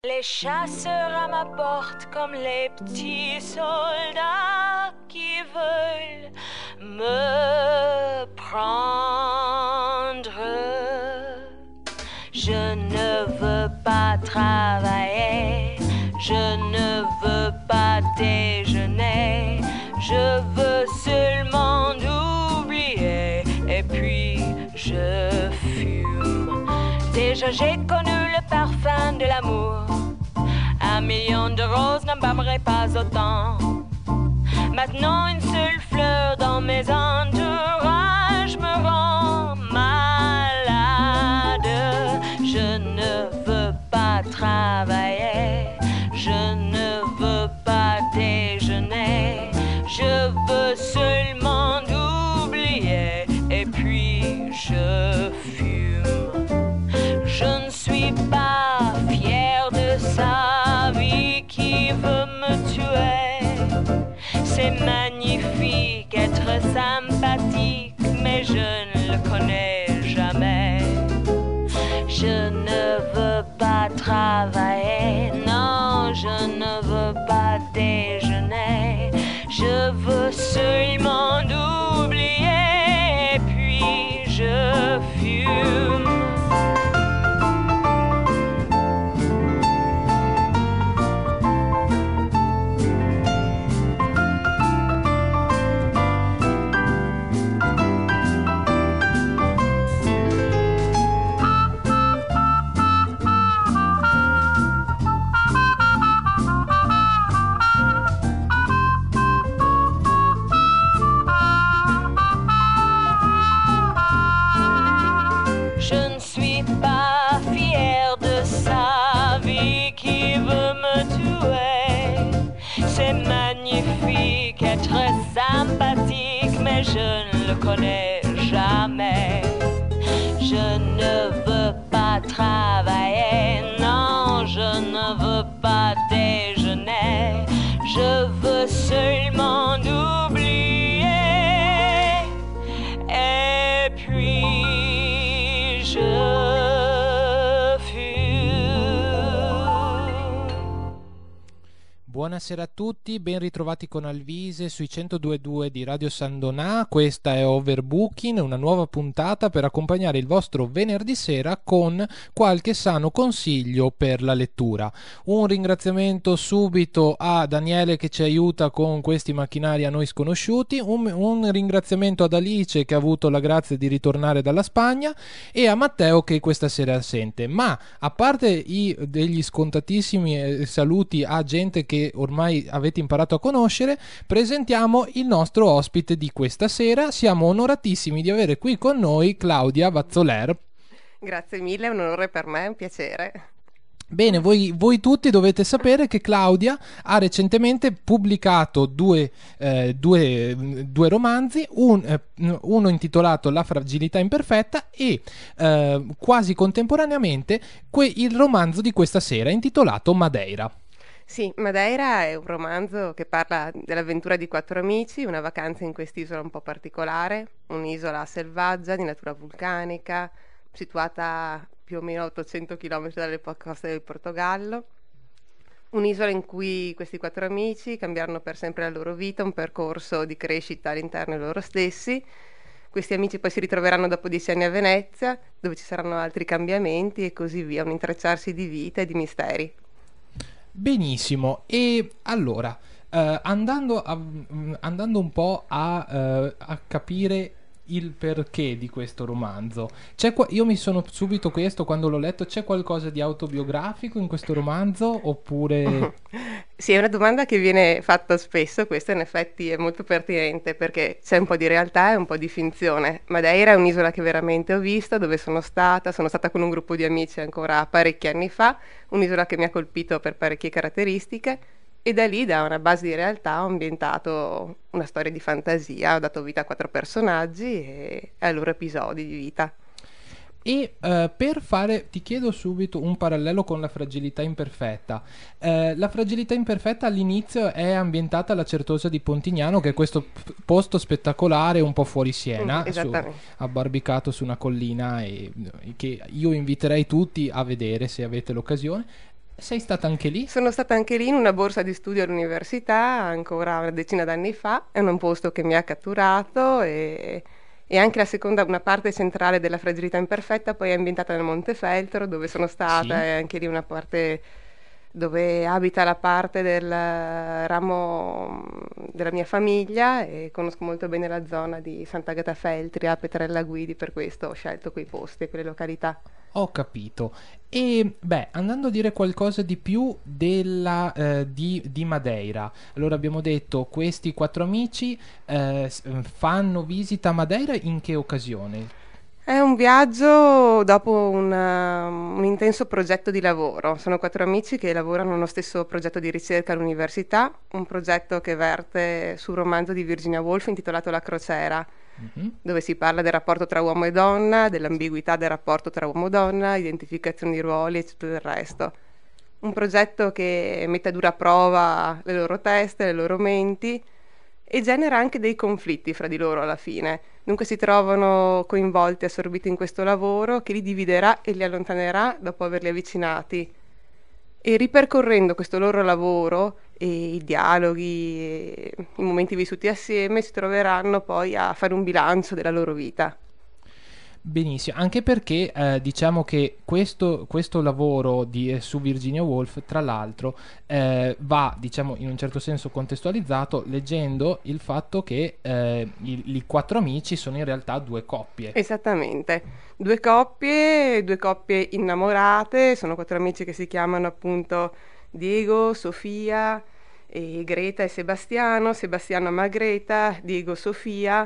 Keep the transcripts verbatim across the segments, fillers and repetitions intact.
Les chasseurs à ma porte comme les petits soldats qui veulent me prendre. Je ne veux pas travailler, je ne veux pas déjeuner, je veux seulement oublier et puis je fume. Déjà j'ai connu le parfum de l'amour, un million de roses n'embaumerait pas autant. Maintenant une seule fleur dans mes entourages me rend malade. Je ne veux pas travailler, je ne veux pas déjeuner, je veux seulement oublier et puis je fume. Je ne suis pas fière de sa vie qui veut me tuer. C'est magnifique être sympathique, mais je ne le connais jamais. Je ne veux pas travailler, non, je ne veux pas déjeuner. Je veux seulement oublier, puis je fume. Magnifique être sympathique, mais je ne le connais jamais. Je ne veux pas travailler, non, je ne veux pas déjeuner, je veux seulement oublier et puis je Buonasera a tutti, ben ritrovati con Alvise sui centodue e due di Radio San Donà. Questa è Overbooking, una nuova puntata per accompagnare il vostro venerdì sera con qualche sano consiglio per la lettura. Un ringraziamento subito a Daniele che ci aiuta con questi macchinari a noi sconosciuti, un, un ringraziamento ad Alice che ha avuto la grazia di ritornare dalla Spagna e a Matteo che questa sera è assente. Ma a parte i, degli scontatissimi saluti a gente che ormai avete imparato a conoscere, presentiamo il nostro ospite di questa sera. Siamo onoratissimi di avere qui con noi Claudia Vazzoler. Grazie mille, è un onore per me, è un piacere. Bene, voi, voi tutti dovete sapere che Claudia ha recentemente pubblicato due, eh, due, due romanzi, un, eh, uno intitolato La fragilità imperfetta e eh, quasi contemporaneamente que- il romanzo di questa sera intitolato Madeira. Sì, Madeira è un romanzo che parla dell'avventura di quattro amici, una vacanza in quest'isola un po' particolare, un'isola selvaggia di natura vulcanica, situata più o meno a ottocento chilometri dalle coste del Portogallo, un'isola in cui questi quattro amici cambieranno per sempre la loro vita, un percorso di crescita all'interno di loro stessi. Questi amici poi si ritroveranno dopo dieci anni a Venezia, dove ci saranno altri cambiamenti e così via, un intrecciarsi di vita e di misteri. Benissimo, e allora eh, andando, a, andando un po' a, eh, a capire il perché di questo romanzo, c'è qua, io mi sono subito chiesto quando l'ho letto, c'è qualcosa di autobiografico in questo romanzo oppure... Sì, è una domanda che viene fatta spesso, questa in effetti è molto pertinente perché c'è un po' di realtà e un po' di finzione. Madeira è un'isola che veramente ho visto, dove sono stata, sono stata con un gruppo di amici ancora parecchi anni fa, un'isola che mi ha colpito per parecchie caratteristiche e da lì, da una base di realtà, ho ambientato una storia di fantasia, ho dato vita a quattro personaggi e ai loro episodi di vita. E uh, per fare, ti chiedo subito un parallelo con La fragilità imperfetta. Uh, la fragilità imperfetta all'inizio è ambientata alla Certosa di Pontignano, che è questo p- posto spettacolare un po' fuori Siena, mm, su, abbarbicato su una collina, e, e che io inviterei tutti a vedere se avete l'occasione. Sei stata anche lì? Sono stata anche lì in una borsa di studio all'università ancora una decina d'anni fa, è un posto che mi ha catturato e, e anche la seconda, una parte centrale della Fragilità Imperfetta poi è ambientata nel Montefeltro dove sono stata, Sì. e anche lì una parte dove abita la parte del ramo della mia famiglia e conosco molto bene la zona di Sant'Agata Feltria, Petrella Guidi, per questo ho scelto quei posti e quelle località. Ho capito. E beh, andando a dire qualcosa di più della, eh, di, di Madeira. Allora abbiamo detto questi quattro amici eh, s- fanno visita a Madeira in che occasione? È un viaggio dopo un, um, un intenso progetto di lavoro. Sono quattro amici che lavorano nello stesso progetto di ricerca all'università, un progetto che verte sul romanzo di Virginia Woolf intitolato La crociera, Mhm. dove si parla del rapporto tra uomo e donna, dell'ambiguità del rapporto tra uomo e donna, identificazione di ruoli e tutto il resto. Un progetto che mette a dura prova le loro teste, le loro menti e genera anche dei conflitti fra di loro alla fine. Dunque si trovano coinvolti, assorbiti in questo lavoro che li dividerà e li allontanerà dopo averli avvicinati. E ripercorrendo questo loro lavoro e i dialoghi e i momenti vissuti assieme si troveranno poi a fare un bilancio della loro vita. Benissimo, anche perché eh, diciamo che questo, questo lavoro di, eh, su Virginia Woolf, tra l'altro, eh, va, diciamo, in un certo senso contestualizzato leggendo il fatto che eh, i, i quattro amici sono in realtà due coppie. Esattamente, due coppie, due coppie innamorate, sono quattro amici che si chiamano appunto Diego, Sofia, e Greta e Sebastiano, Sebastiano ama Greta, Diego Sofia,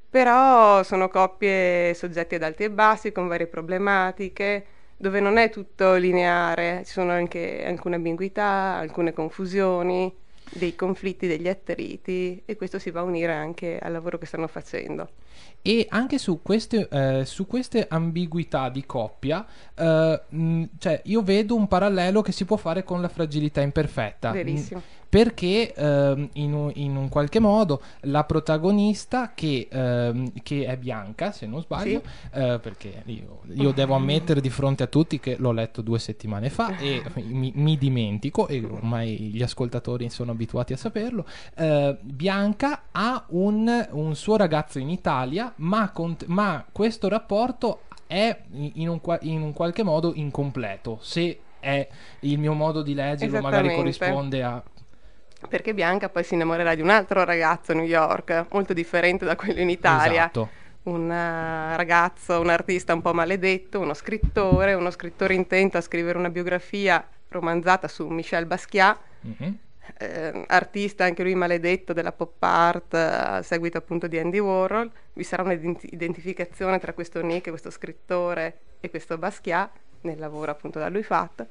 però sono coppie soggette ad alti e bassi, con varie problematiche, dove non è tutto lineare, ci sono anche alcune ambiguità, alcune confusioni, dei conflitti, degli attriti, e questo si va a unire anche al lavoro che stanno facendo. E anche su queste, eh, su queste ambiguità di coppia, eh, mh, cioè io vedo un parallelo che si può fare con la fragilità imperfetta. mh, Verissimo. Perché ehm, in, un, in un qualche modo la protagonista, che, ehm, che è Bianca, se non sbaglio, Sì. eh, perché io, io devo ammettere di fronte a tutti che l'ho letto due settimane fa e mi, mi dimentico, e ormai gli ascoltatori sono abituati a saperlo. eh, Bianca ha un, un suo ragazzo in Italia, ma, cont- ma questo rapporto è in un, qua- in un qualche modo incompleto, se è il mio modo di leggerlo magari Esattamente. corrisponde a... Perché Bianca poi si innamorerà di un altro ragazzo a New York, molto differente da quello in Italia. Esatto. Un eh, ragazzo, un artista un po' maledetto, uno scrittore, uno scrittore intento a scrivere una biografia romanzata su Michel Basquiat, Mhm. eh, artista anche lui maledetto della pop art, eh, a seguito appunto di Andy Warhol. Vi sarà un'identificazione tra questo Nick, questo scrittore, e questo Basquiat nel lavoro appunto da lui fatto.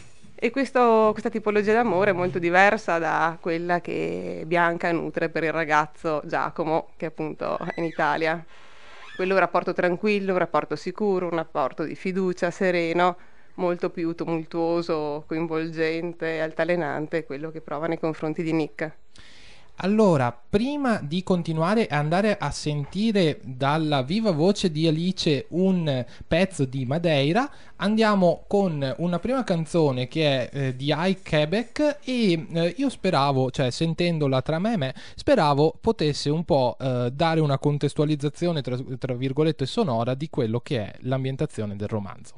E questo- questa tipologia d'amore è molto diversa da quella che Bianca nutre per il ragazzo Giacomo, che appunto è in Italia. Quello è un rapporto tranquillo, un rapporto sicuro, un rapporto di fiducia, sereno, molto più tumultuoso, coinvolgente, altalenante, quello che prova nei confronti di Nick. Allora, prima di continuare e andare a sentire dalla viva voce di Alice un pezzo di Madeira, andiamo con una prima canzone che è eh, di Ike Quebec e eh, io speravo, cioè sentendola tra me e me, speravo potesse un po' eh, dare una contestualizzazione tra, tra virgolette sonora di quello che è l'ambientazione del romanzo.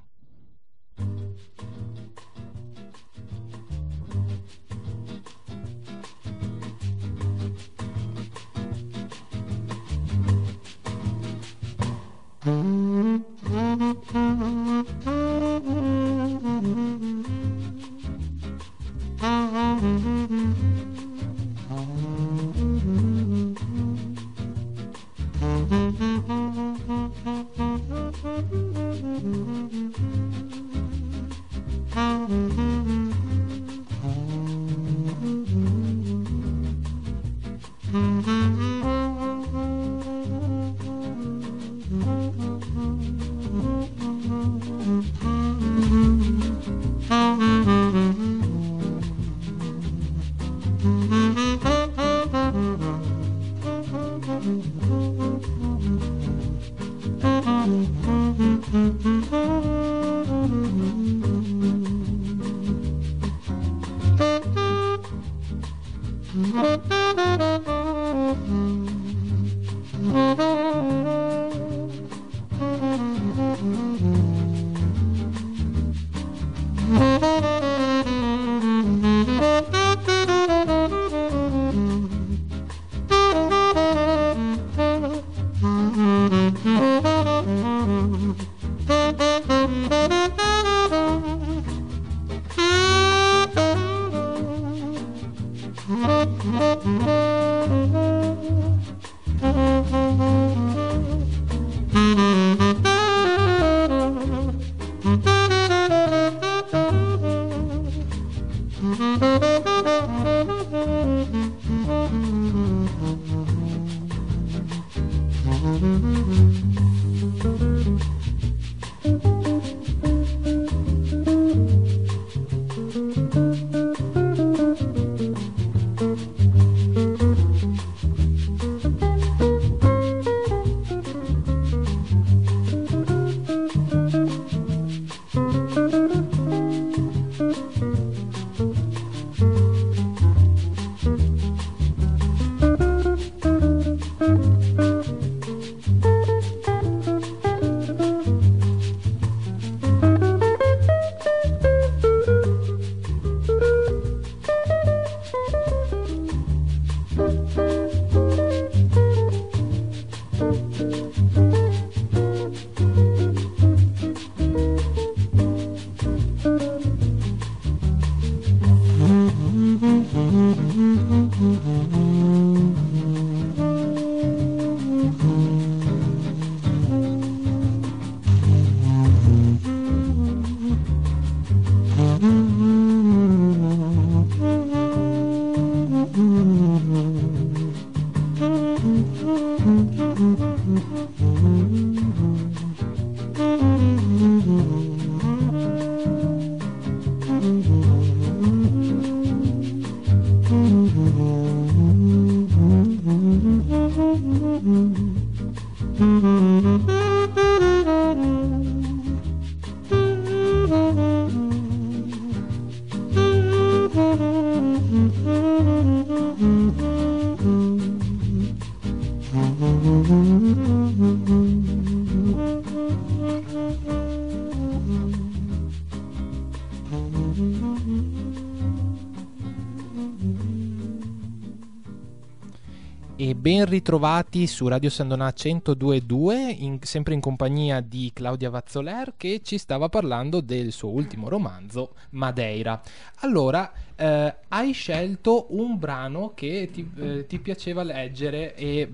E ben ritrovati su Radio San Donà centodue e due, in, sempre in compagnia di Claudia Vazzoler, che ci stava parlando del suo ultimo romanzo, Madeira. Allora, eh, hai scelto un brano che ti, eh, ti piaceva leggere e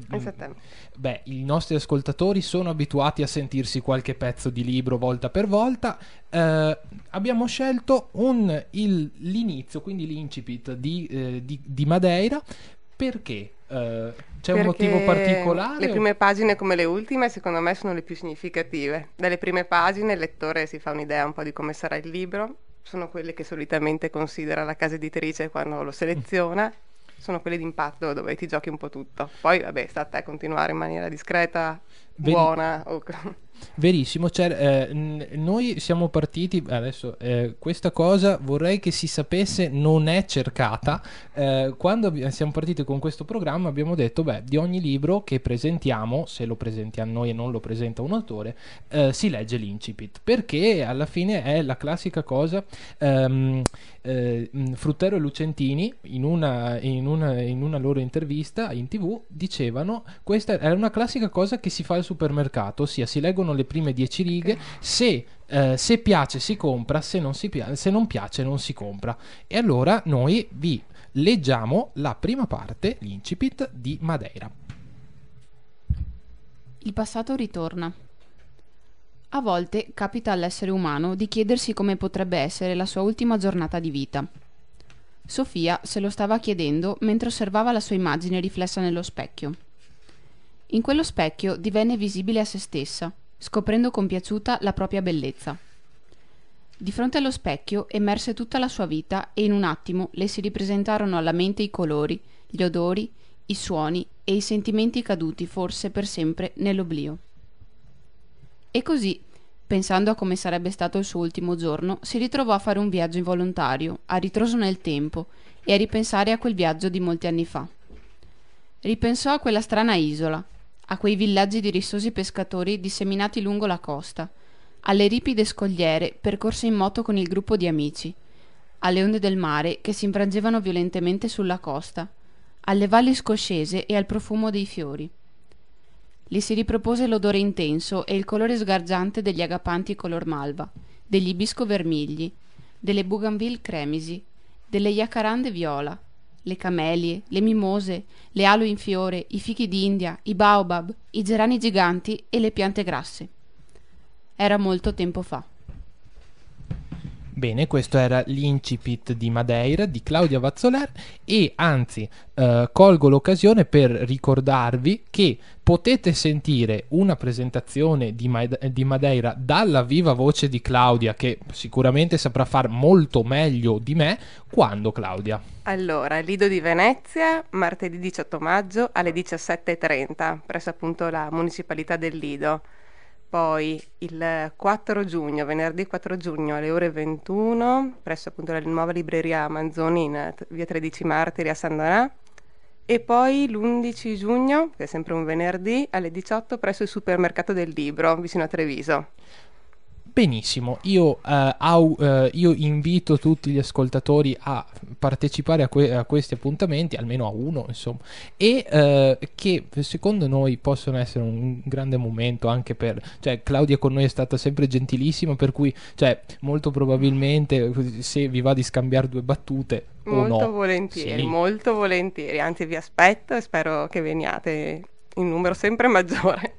beh, i nostri ascoltatori sono abituati a sentirsi qualche pezzo di libro volta per volta. Eh, abbiamo scelto un, il, l'inizio, quindi l'incipit di, eh, di, di Madeira. Perché? Uh, c'è Perché un motivo particolare? Le prime o... pagine come le ultime secondo me sono le più significative. Dalle prime pagine il lettore si fa un'idea un po' di come sarà il libro, sono quelle che solitamente considera la casa editrice quando lo seleziona, sono quelle d'impatto dove ti giochi un po' tutto. Poi vabbè, sta a te continuare in maniera discreta, Veri... buona o... Verissimo, cioè, eh, n- noi siamo partiti adesso, eh, questa cosa vorrei che si sapesse, non è cercata. Eh, quando ab- siamo partiti con questo programma abbiamo detto, beh, di ogni libro che presentiamo, se lo presentiamo noi e non lo presenta un autore, eh, si legge l'incipit, perché alla fine è la classica cosa. ehm, eh, Fruttero e Lucentini in una, in, una, in una loro intervista in tv dicevano, questa è una classica cosa che si fa al supermercato, ossia si leggono le prime dieci righe, okay. se, eh, se piace si compra, se non, si pi- se non piace non si compra. E allora noi vi leggiamo la prima parte, l'incipit di Madeira. Il passato ritorna. A volte capita all'essere umano di chiedersi come potrebbe essere la sua ultima giornata di vita. Sofia se lo stava chiedendo mentre osservava la sua immagine riflessa nello specchio. In quello specchio divenne visibile a se stessa, scoprendo compiaciuta la propria bellezza. Di fronte allo specchio emerse tutta la sua vita e in un attimo le si ripresentarono alla mente i colori, gli odori, i suoni e i sentimenti caduti forse per sempre nell'oblio. E così, Pensando a come sarebbe stato il suo ultimo giorno, si ritrovò a fare un viaggio involontario, a ritroso nel tempo, e a ripensare a quel viaggio di molti anni fa. Ripensò a quella strana isola, a quei villaggi di rissosi pescatori disseminati lungo la costa, alle ripide scogliere percorse in moto con il gruppo di amici, alle onde del mare che si infrangevano violentemente sulla costa, alle valli scoscese e al profumo dei fiori. Gli si ripropose l'odore intenso e il colore sgargiante degli agapanti color malva, degli ibisco vermigli, delle bougainville cremisi, delle jacarande viola, le camelie, le mimose, le aloe in fiore, i fichi d'India, i baobab, i gerani giganti e le piante grasse. Era molto tempo fa. Bene, questo era l'incipit di Madeira di Claudia Vazzoler e anzi eh, colgo l'occasione per ricordarvi che potete sentire una presentazione di, Ma- di Madeira dalla viva voce di Claudia, che sicuramente saprà far molto meglio di me. Quando, Claudia? Allora, Lido di Venezia, martedì diciotto maggio alle diciassette e trenta, presso appunto la municipalità del Lido. Poi il quattro giugno, venerdì quattro giugno alle ore ventuno, presso appunto la nuova libreria Manzoni in via tredici Martiri a San Donà. E poi l'undici giugno, che è sempre un venerdì, alle diciotto presso il supermercato del libro, vicino a Treviso. Benissimo, io, eh, au, eh, io invito tutti gli ascoltatori a partecipare a, que- a questi appuntamenti, almeno a uno, insomma, e eh, che secondo noi possono essere un grande momento anche per, cioè Claudia con noi è stata sempre gentilissima, per cui, cioè, molto probabilmente se vi va di scambiare due battute o Molto no, volentieri, sì. molto volentieri, anzi vi aspetto e spero che veniate in numero sempre maggiore.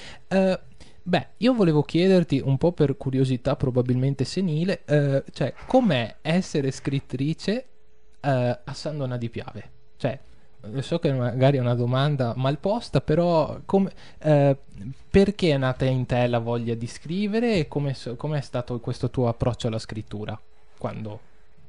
Eh, Beh, io volevo chiederti un po' per curiosità probabilmente senile, eh, cioè com'è essere scrittrice eh, a San Donà di Piave? Cioè, so che magari è una domanda mal posta, però come, eh, perché è nata in te la voglia di scrivere e come è stato questo tuo approccio alla scrittura? Quando...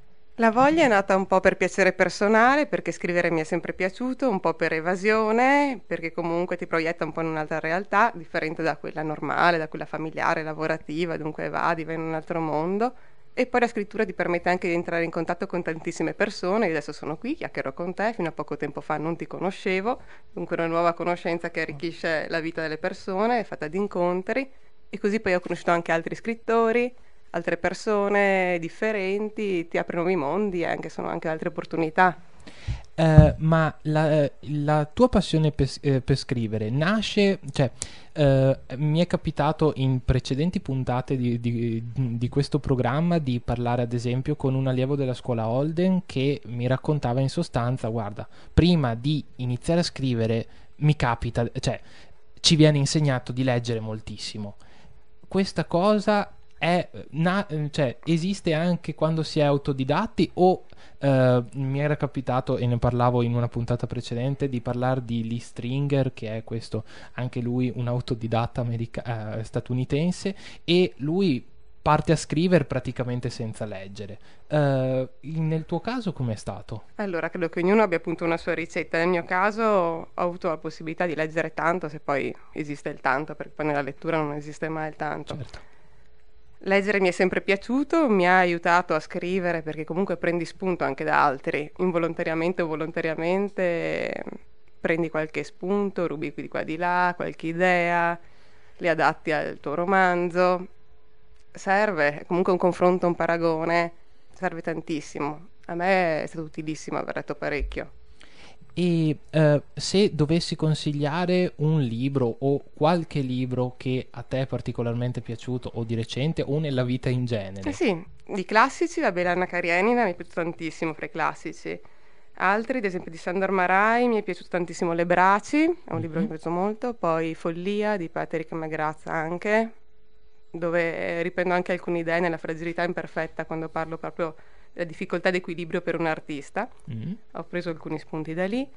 La voglia è nata un po' per piacere personale, perché scrivere mi è sempre piaciuto, un po' per evasione, perché comunque ti proietta un po' in un'altra realtà, differente da quella normale, da quella familiare, lavorativa, dunque evadi, vai in un altro mondo. E poi la scrittura ti permette anche di entrare in contatto con tantissime persone. Io adesso sono qui, chiacchierò con te, fino a poco tempo fa non ti conoscevo, dunque una nuova conoscenza che arricchisce la vita delle persone, è fatta di incontri, e così poi ho conosciuto anche altri scrittori, altre persone differenti, ti apre nuovi mondi e anche sono anche altre opportunità. Uh, ma la, la tua passione per, eh, per scrivere nasce, cioè uh, mi è capitato in precedenti puntate di, di, di questo programma di parlare ad esempio con un allievo della scuola Holden che mi raccontava in sostanza, guarda, prima di iniziare a scrivere mi capita, cioè ci viene insegnato di leggere moltissimo. Questa cosa è, na, cioè, esiste anche quando si è autodidatti o uh, mi era capitato, e ne parlavo in una puntata precedente, di parlare di Lee Stringer, che è questo, anche lui un autodidatta america- uh, statunitense, e lui parte a scrivere praticamente senza leggere. Uh, nel tuo caso com'è stato? Allora, credo che ognuno abbia appunto una sua ricetta. Nel mio caso ho avuto la possibilità di leggere tanto, se poi esiste il tanto, perché poi nella lettura non esiste mai il tanto. Certo. Leggere mi è sempre piaciuto, mi ha aiutato a scrivere perché comunque prendi spunto anche da altri, involontariamente o volontariamente prendi qualche spunto, rubi di qua di là, qualche idea, le adatti al tuo romanzo. Serve, comunque un confronto, un paragone, serve tantissimo. A me è stato utilissimo aver letto parecchio. E uh, se dovessi consigliare un libro o qualche libro che a te è particolarmente piaciuto o di recente o nella vita in genere? Eh sì, di classici, vabbè, l'Anna Karenina mi è piaciuto tantissimo fra i classici. Altri, ad esempio di Sandor Marai, mi è piaciuto tantissimo Le Braci, è un mm-hmm. libro che mi è piaciuto molto. Poi Follia di Patrick McGrath anche, dove riprendo anche alcune idee nella fragilità imperfetta quando parlo proprio la difficoltà d'equilibrio per un artista. Mm. Ho preso alcuni spunti da lì.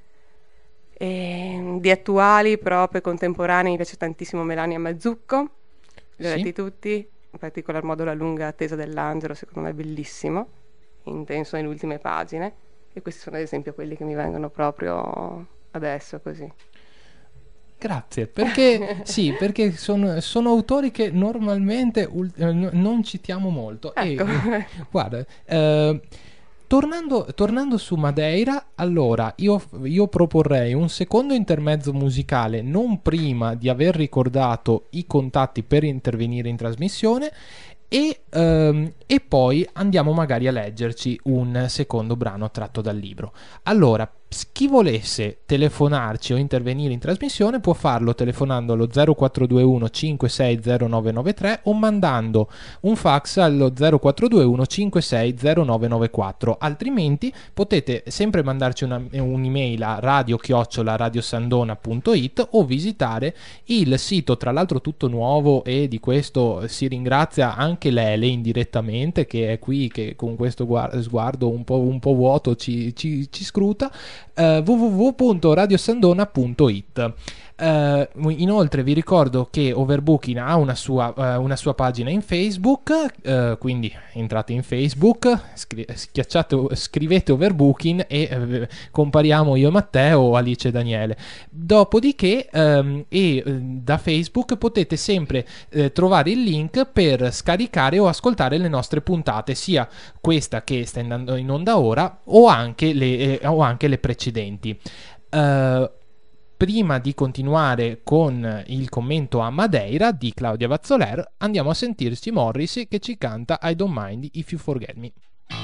E di attuali, proprio contemporanei, mi piace tantissimo Melania Mazzucco, li ho sì. letti tutti, in particolar modo La lunga attesa dell'angelo, secondo me è bellissimo, intenso nelle ultime pagine, e questi sono ad esempio quelli che mi vengono proprio adesso così. Grazie, perché sì, perché sono, sono autori che normalmente ul- eh, n- non citiamo molto. Ecco. E, guarda, eh, tornando, tornando su Madeira, allora io, io proporrei un secondo intermezzo musicale non prima di aver ricordato i contatti per intervenire in trasmissione. E, ehm, e poi andiamo magari a leggerci un secondo brano tratto dal libro. Allora, chi volesse telefonarci o intervenire in trasmissione può farlo telefonando allo zero quattro due uno cinque sei zero nove nove tre o mandando un fax allo zero quattro due uno cinque sei zero nove nove quattro. Altrimenti potete sempre mandarci una, un'email a radio chiocciola radiosandona punto it o visitare il sito, tra l'altro tutto nuovo, e di questo si ringrazia anche Lele indirettamente, che è qui, che con questo sguardo un po', un po' vuoto ci, ci, ci scruta. Uh, w w w punto radiosandona punto it. Uh, inoltre vi ricordo che Overbooking ha una sua, uh, una sua pagina in Facebook, uh, quindi entrate in Facebook, scri- schiacciate, scrivete Overbooking e uh, compariamo io e Matteo o Alice e Daniele. Dopodiché um, e uh, da Facebook potete sempre uh, trovare il link per scaricare o ascoltare le nostre puntate, sia questa che sta andando in onda ora o anche le, eh, o anche le precedenti. Uh, Prima di continuare con il commento a Madeira di Claudia Vazzoler, andiamo a sentirci Morrissey che ci canta I Don't Mind If You Forget Me.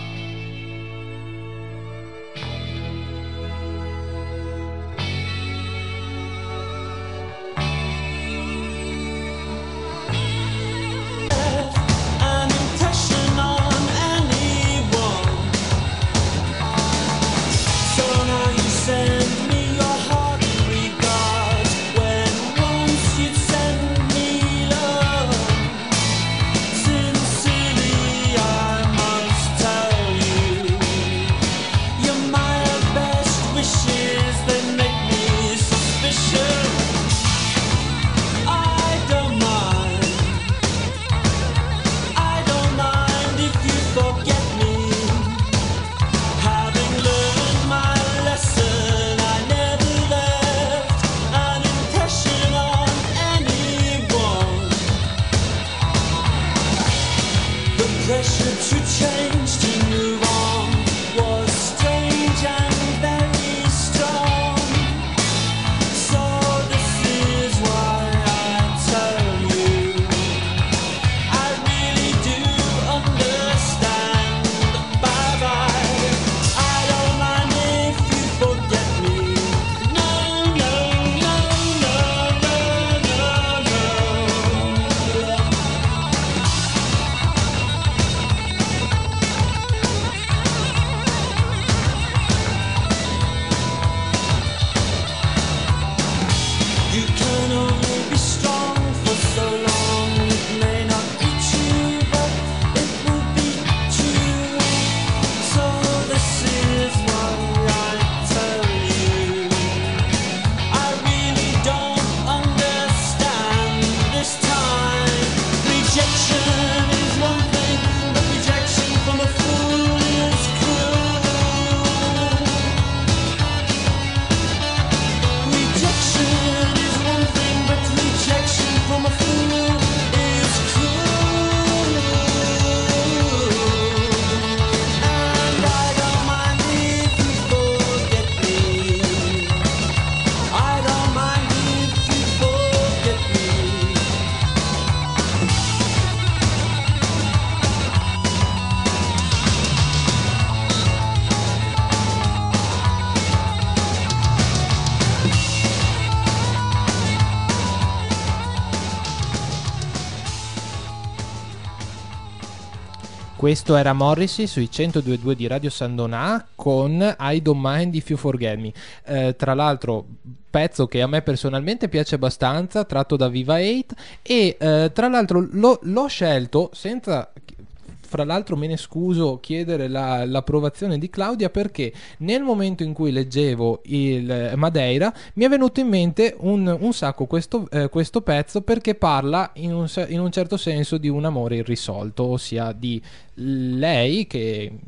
Questo era Morrissey sui centodue e due di Radio Sandona con I Don't Mind If You Forget Me. Eh, tra l'altro pezzo che a me personalmente piace abbastanza, tratto da Viva otto, e eh, tra l'altro lo, l'ho scelto senza... Fra l'altro me ne scuso chiedere la, l'approvazione di Claudia, perché nel momento in cui leggevo il Madeira mi è venuto in mente un, un sacco questo, eh, questo pezzo, perché parla in un, in un certo senso di un amore irrisolto, ossia di lei che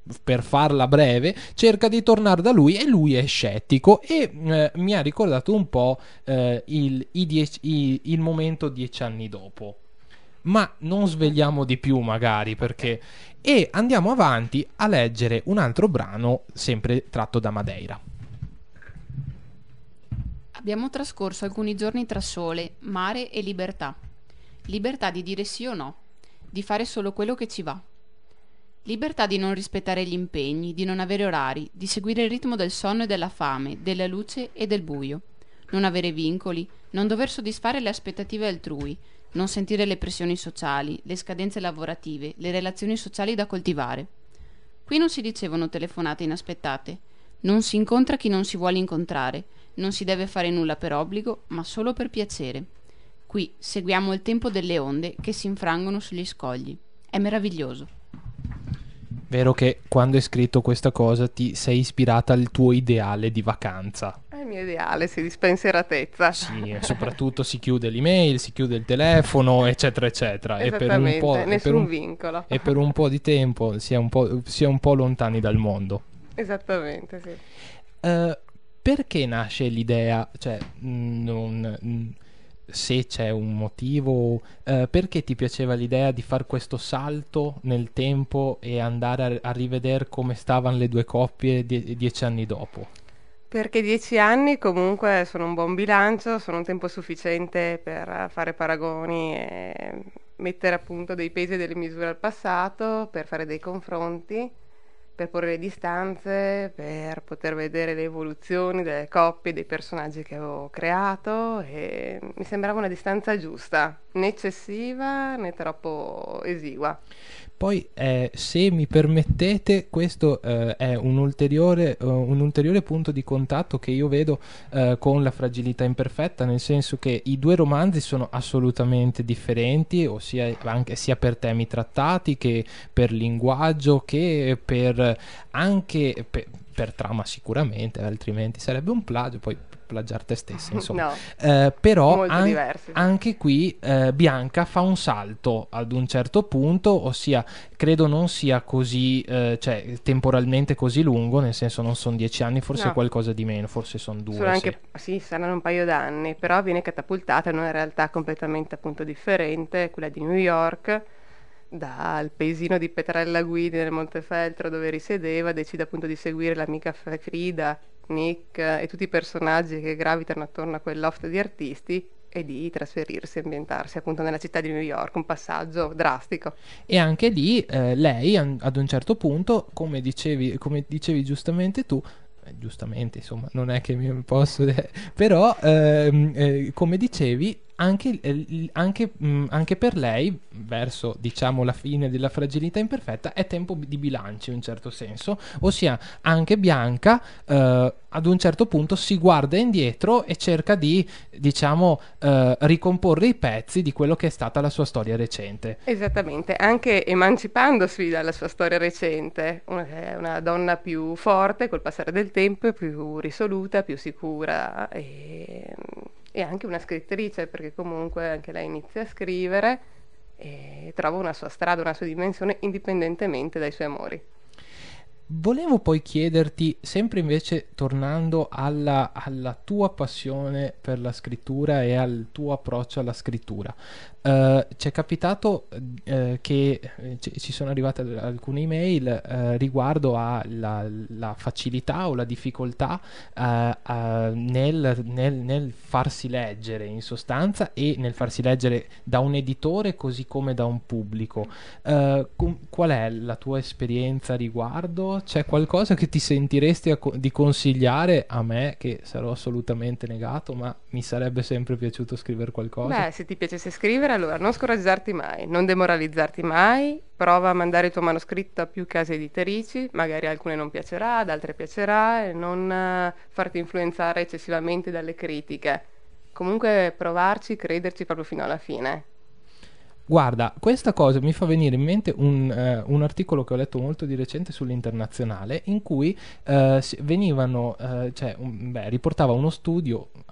per farla breve, cerca di tornare da lui e lui è scettico e eh, mi ha ricordato un po' eh, il, i dieci, i, il momento dieci anni dopo. Ma non svegliamo di più magari, perché e andiamo avanti a leggere un altro brano sempre tratto da Madeira. Abbiamo trascorso alcuni giorni tra sole, mare e libertà. Libertà di dire sì o no, di fare solo quello che ci va. Libertà di non rispettare gli impegni, di non avere orari, di seguire il ritmo del sonno e della fame, della luce e del buio. Non avere vincoli, non dover soddisfare le aspettative altrui, non sentire le pressioni sociali, le scadenze lavorative, le relazioni sociali da coltivare. Qui non si ricevono telefonate inaspettate, non si incontra chi non si vuole incontrare, non si deve fare nulla per obbligo, ma solo per piacere. Qui seguiamo il tempo delle onde che si infrangono sugli scogli. È meraviglioso. Vero che quando hai scritto questa cosa ti sei ispirata al tuo ideale di vacanza. È il mio ideale, sì, di spensieratezza. Sì, e soprattutto si chiude l'email, si chiude il telefono, eccetera, eccetera. E per un po', nessun e per un, vincolo. E per un po' di tempo si è un po', si è un po' lontani dal mondo. Esattamente, sì. Uh, perché nasce l'idea, cioè, non... se c'è un motivo, eh, perché ti piaceva l'idea di fare questo salto nel tempo e andare a, a rivedere come stavano le due coppie die- dieci anni dopo? Perché dieci anni comunque sono un buon bilancio, sono un tempo sufficiente per fare paragoni e mettere appunto dei pesi e delle misure al passato, per fare dei confronti, per porre le distanze, per poter vedere le evoluzioni delle coppie, dei personaggi che avevo creato, e mi sembrava una distanza giusta, né eccessiva né troppo esigua. Poi, eh, se mi permettete, questo eh, è un ulteriore, uh, un ulteriore punto di contatto che io vedo uh, con La fragilità imperfetta, nel senso che i due romanzi sono assolutamente differenti, ossia anche sia per temi trattati che per linguaggio che per anche per, per trama sicuramente, altrimenti sarebbe un plagio, poi plagiare te stessa, insomma. No, eh, però molto an- diversi. anche qui eh, Bianca fa un salto ad un certo punto, ossia credo non sia così, eh, cioè temporalmente così lungo, nel senso non sono dieci anni, forse No. qualcosa di meno, forse sono due. Sono anche, sì. sì, saranno un paio d'anni, però viene catapultata in una realtà completamente appunto differente, quella di New York, dal paesino di Petrella Guidi nel Montefeltro dove risiedeva, decide appunto di seguire l'amica Frida, Nick e tutti i personaggi che gravitano attorno a quel loft di artisti e di trasferirsi, ambientarsi appunto nella città di New York, un passaggio drastico. E anche lì eh, lei an- ad un certo punto, come dicevi, come dicevi giustamente tu, eh, giustamente insomma non è che mi posso de- però ehm, eh, come dicevi anche, eh, anche, mh, anche per lei verso diciamo la fine della fragilità imperfetta è tempo di bilanci in un certo senso, ossia anche Bianca eh, ad un certo punto si guarda indietro e cerca di diciamo eh, ricomporre i pezzi di quello che è stata la sua storia recente. Esattamente, anche emancipandosi dalla sua storia recente, una, è una donna più forte col passare del tempo, più risoluta, più sicura e, e anche una scrittrice, perché comunque anche lei inizia a scrivere e trova una sua strada, una sua dimensione indipendentemente dai suoi amori. Volevo poi chiederti, sempre invece tornando alla, alla tua passione per la scrittura e al tuo approccio alla scrittura, uh, ci è capitato uh, che eh, ci, ci sono arrivate alcune email uh, riguardo alla la facilità o la difficoltà uh, uh, nel, nel, nel farsi leggere in sostanza e nel farsi leggere da un editore così come da un pubblico. Uh, com- qual è la tua esperienza a riguardo? C'è qualcosa che ti sentiresti a co- di consigliare a me, che sarò assolutamente negato, ma mi sarebbe sempre piaciuto scrivere qualcosa? Beh, se ti piacesse scrivere, allora non scoraggiarti mai, non demoralizzarti mai, prova a mandare il tuo manoscritto a più case editrici, magari a alcune non piacerà, ad altre piacerà, e non uh, farti influenzare eccessivamente dalle critiche. Comunque provarci, crederci proprio fino alla fine. Guarda, questa cosa mi fa venire in mente un, eh, un articolo che ho letto molto di recente sull'Internazionale in cui eh, venivano, eh, cioè, un, beh, riportava uno studio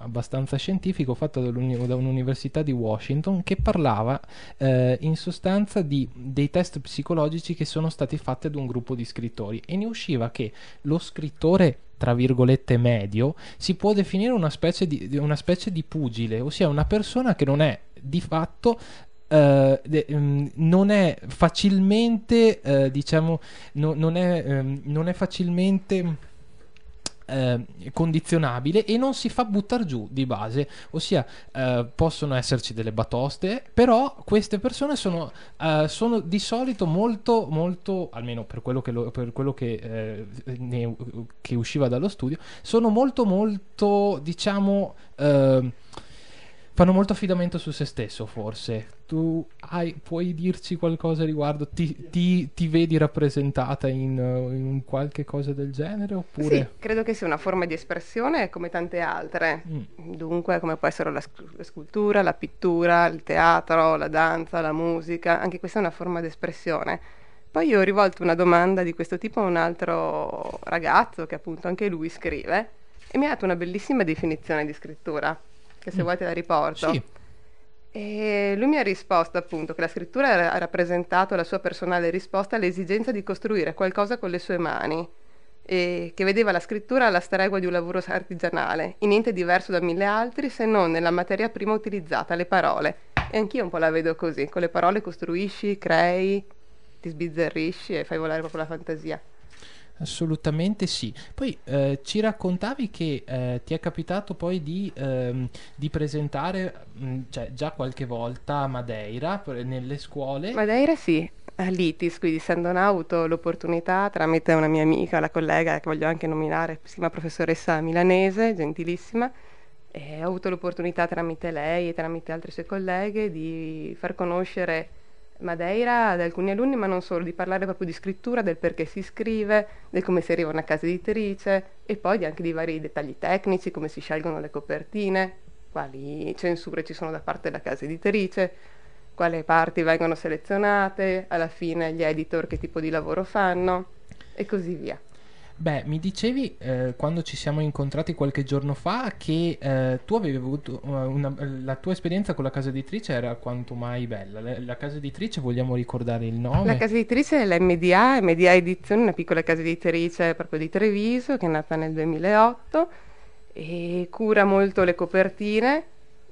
abbastanza scientifico fatto dall'uni- da un'università di Washington, che parlava eh, in sostanza di, dei test psicologici che sono stati fatti ad un gruppo di scrittori, e ne usciva che lo scrittore, tra virgolette, medio si può definire una specie di, una specie di pugile, ossia una persona che non è di fatto Uh, de, um, non è facilmente uh, diciamo no, non, è, um, non è facilmente uh, condizionabile, e non si fa buttare giù di base, ossia uh, possono esserci delle batoste, però queste persone sono, uh, sono di solito molto molto, almeno per quello che, lo, per quello che, uh, ne, che usciva dallo studio, sono molto molto diciamo uh, fanno molto affidamento su se stesso. Forse tu hai, puoi dirci qualcosa a riguardo? Ti, ti, ti vedi rappresentata in, in qualche cosa del genere, oppure? Sì, credo che sia una forma di espressione come tante altre. Mm. Dunque, come può essere la, la scultura, la pittura, il teatro, la danza, la musica, anche questa è una forma di espressione. Poi io ho rivolto una domanda di questo tipo a un altro ragazzo che appunto anche lui scrive, e mi ha dato una bellissima definizione di scrittura, che se mm. vuoi te la riporto. Sì. E lui mi ha risposto appunto che la scrittura ha rappresentato la sua personale risposta all'esigenza di costruire qualcosa con le sue mani, e che vedeva la scrittura alla stregua di un lavoro artigianale, in niente diverso da mille altri se non nella materia prima utilizzata, le parole. E anch'io un po' la vedo così: con le parole costruisci, crei, ti sbizzarrisci e fai volare proprio la fantasia. Assolutamente sì. Poi eh, ci raccontavi che eh, ti è capitato poi di, ehm, di presentare mh, cioè, già qualche volta a Madeira nelle scuole. Madeira sì, all'I T I S, quindi essendo ho avuto l'opportunità tramite una mia amica, la collega che voglio anche nominare, si chiama professoressa milanese, gentilissima, e ho avuto l'opportunità tramite lei e tramite altre sue colleghe di far conoscere Madeira ad alcuni alunni, ma non solo, di parlare proprio di scrittura, del perché si scrive, del come si arriva a una casa editrice, e poi anche di vari dettagli tecnici, come si scelgono le copertine, quali censure ci sono da parte della casa editrice, quali parti vengono selezionate, alla fine gli editor che tipo di lavoro fanno, e così via. Beh, mi dicevi eh, quando ci siamo incontrati qualche giorno fa che eh, tu avevi avuto una, la tua esperienza con la casa editrice era quanto mai bella. La, la casa editrice, vogliamo ricordare il nome? La casa editrice è l'M D A, M D A Edizioni, una piccola casa editrice proprio di Treviso che è nata nel duemilaotto e cura molto le copertine.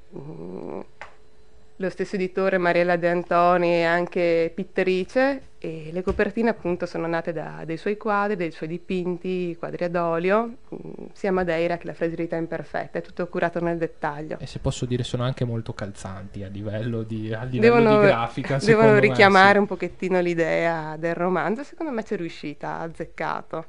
Mm. Lo stesso editore Mariella De Antoni è anche pittrice, e le copertine appunto sono nate da dei suoi quadri, dei suoi dipinti, quadri ad olio, sia Madeira che la fragilità imperfetta, è tutto curato nel dettaglio. E se posso dire sono anche molto calzanti a livello di, a livello devono, di grafica. Devono richiamare me, sì. un pochettino l'idea del romanzo, secondo me c'è riuscita, ha azzeccato.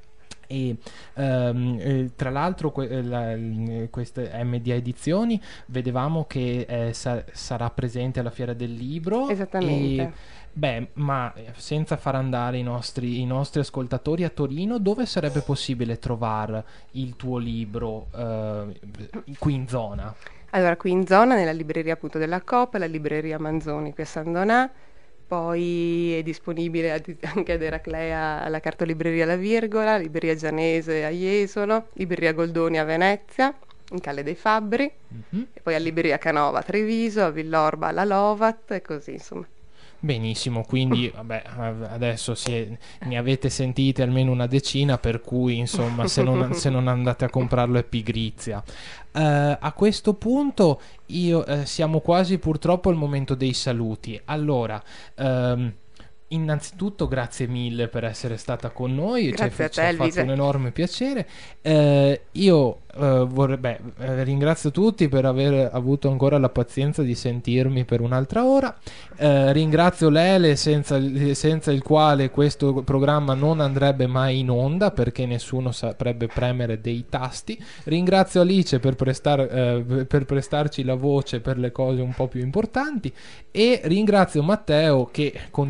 E um, eh, tra l'altro que- la, queste M D A Edizioni vedevamo che eh, sa- sarà presente alla Fiera del Libro. Esattamente. E, beh, ma senza far andare i nostri, i nostri ascoltatori a Torino, dove sarebbe possibile trovare il tuo libro eh, qui in zona? Allora, qui in zona, nella libreria appunto della Coop, la libreria Manzoni qui a San Donà. Poi è disponibile anche ad Eraclea alla cartolibreria La Virgola, libreria Gianese a Jesolo, libreria Goldoni a Venezia, in Calle dei Fabbri, mm-hmm. e poi a libreria Canova a Treviso, a Villorba alla Lovat e così insomma. Benissimo, quindi vabbè, adesso si è, ne avete sentite almeno una decina, per cui insomma se non, se non andate a comprarlo è pigrizia. Uh, a questo punto io, uh, siamo quasi purtroppo al momento dei saluti. Allora, um, innanzitutto grazie mille per essere stata con noi, ci ha fatto un enorme piacere. Uh, io uh, vorrei, beh, ringrazio tutti per aver avuto ancora la pazienza di sentirmi per un'altra ora. Uh, ringrazio Lele, senza, senza il quale questo programma non andrebbe mai in onda, perché nessuno saprebbe premere dei tasti. Ringrazio Alice per, prestar, uh, per prestarci la voce per le cose un po' più importanti, e ringrazio Matteo che continua a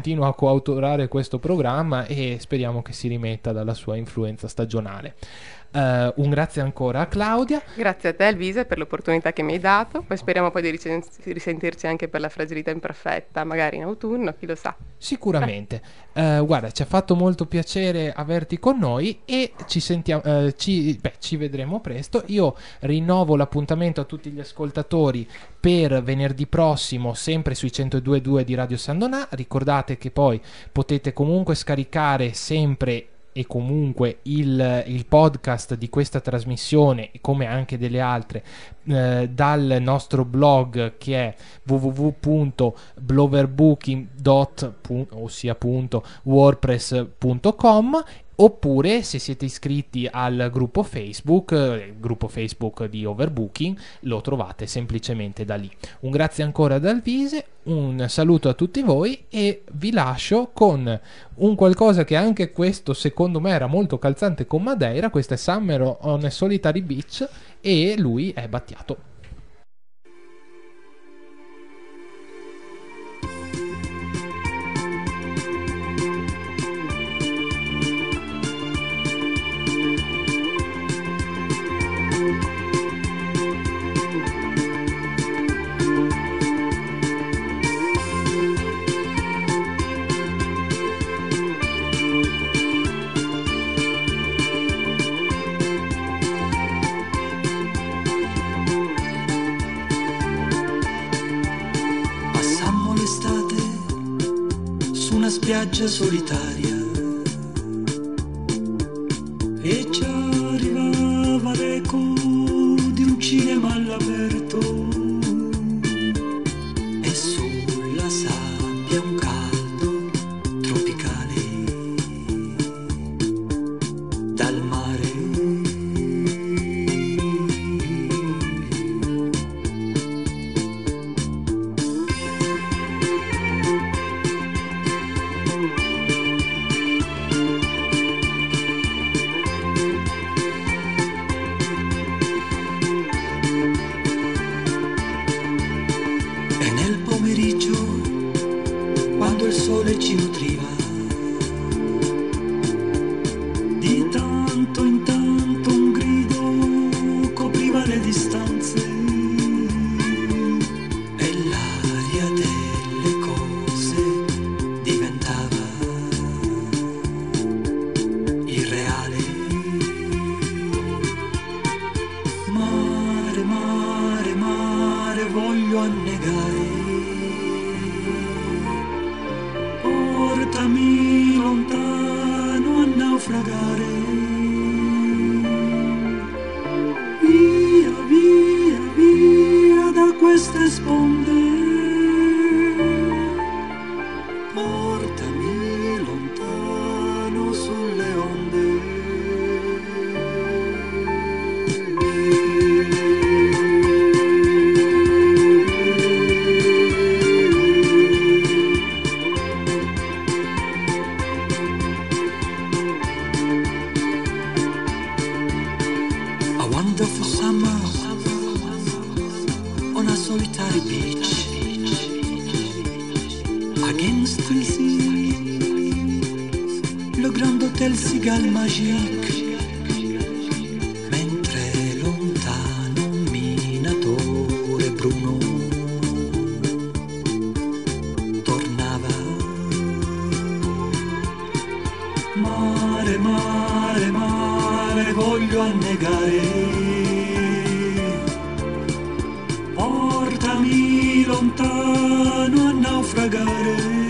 coautorare questo programma e speriamo che si rimetta dalla sua influenza stagionale. Uh, un grazie ancora a Claudia. Grazie a te Elvise per l'opportunità che mi hai dato, poi speriamo poi di ricen- risentirci anche per la fragilità imperfetta, magari in autunno, chi lo sa. Sicuramente. Uh, guarda, ci ha fatto molto piacere averti con noi e ci sentiamo, uh, ci, beh, ci vedremo presto. Io rinnovo l'appuntamento a tutti gli ascoltatori per venerdì prossimo, sempre sui centodue e due di Radio San Donà. Ricordate che poi potete comunque scaricare sempre e comunque il, il podcast di questa trasmissione, come anche delle altre, eh, dal nostro blog, che è w w w punto bloverbooking punto wordpress punto com, oppure se siete iscritti al gruppo Facebook, il gruppo Facebook di Overbooking, lo trovate semplicemente da lì. Un grazie ancora da Elvise, un saluto a tutti voi e vi lascio con un qualcosa che anche questo secondo me era molto calzante con Madeira. Questo è Summer on a Solitary Beach e lui è Battiato. Spiaggia solitaria e ci arrivava l'eco di un cinema all'aperto e sulla sabbia un caldo tropicale dal mare. Ci nutriva di tanto in tanto un grido copriva le distanze e l'aria delle cose diventava irreale. Mare, mare, mare, voglio annegare. Portami lontano a naufragare, via, via, via da queste sponde, portami lontano sulle onde. Wonderful summer on a solitary beach against the sea, le grand hôtel Cigale Magique, mentre lontano un minatore bruno tornava. Mare, mare, mare, voglio annegare. Portami lontano a naufragare.